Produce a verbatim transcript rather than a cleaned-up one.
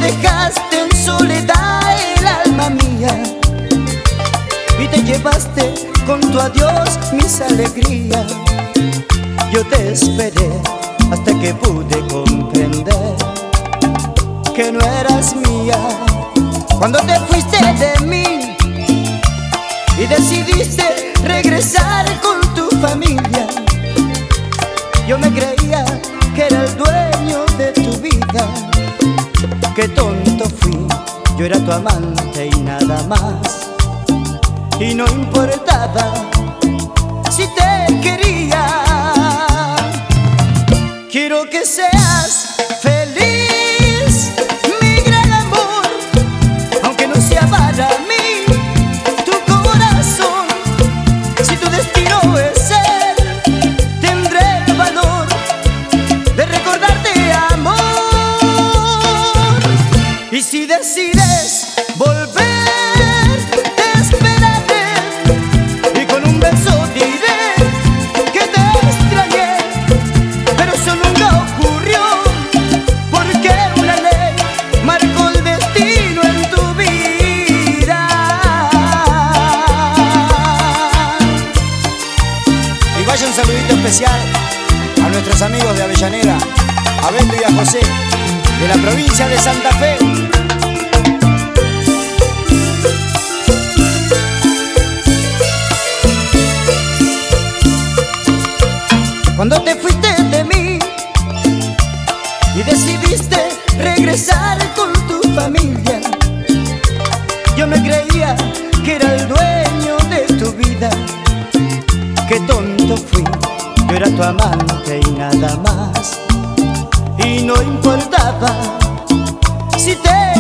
dejaste en soledad el alma mía y te llevaste con tu adiós mis alegrías. Yo te esperé hasta que pude comprender que no eras mía. Cuando te fuiste de mí y decidiste regresar con tu familia, yo me creía que era el dueño de tu vida. Qué tonto fui, yo era tu amante y nada más. Y no importaba si te quería. Quiero que seas feliz, mi gran amor, aunque no sea para mí tu corazón. Si tu destino es ser, tendré el valor de recordarte amor. Y si decides volver, te esperaré y con un beso diré que te extrañé. Pero eso nunca ocurrió, porque una ley marcó el destino en tu vida. Y vaya un saludito especial a nuestros amigos de Avellaneda, a Beto y a José, de la provincia de Santa Fe. Cuando te fuiste de mí y decidiste regresar con tu familia, yo me creía que era el dueño de tu vida. Qué tonto fui, yo era tu amante y nada más. Y no importaba si te